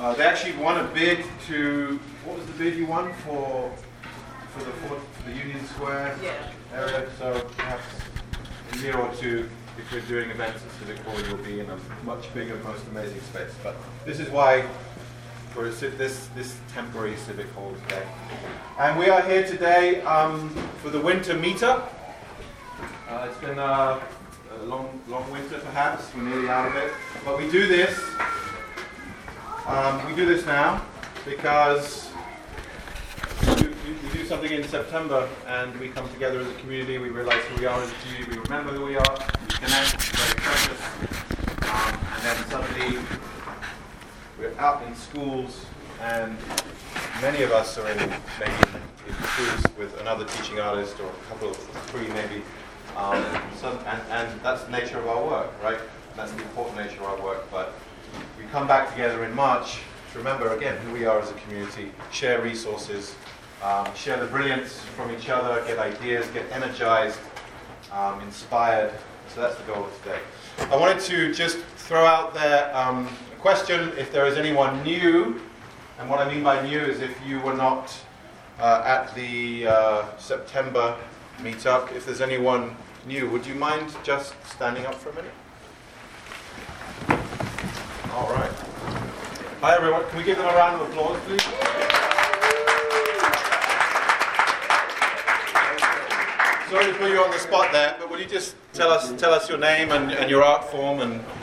They actually won a bid to, what was the bid you won for the Union Square area? So perhaps in a year or two, if we're doing events at Civic Hall, you'll be in a much bigger, most amazing space. But this is why we're at this temporary Civic Hall today. And we are here today for the winter meetup. It's been a long winter, perhaps. We're nearly out of it. But we do this. We do this now because we do something in September, and we come together as a community. We realize who we are as a community. We remember who we are. We connect. It's very precious. And then suddenly we're out in schools, and many of us are maybe in schools with another teaching artist or a couple of three maybe. And that's the nature of our work, right? That's the important nature of our work. But we come back together in March to remember again who we are as a community, share resources, share the brilliance from each other, get ideas, get energized, inspired. So that's the goal of today. I wanted to just throw out there a question if there is anyone new. And what I mean by new is if you were not at the September meetup, if there's anyone new, would you mind just standing up for a minute? All right. Hi everyone. Can we give them a round of applause, please? Sorry to put you on the spot there, but will you just tell us your name and your art form and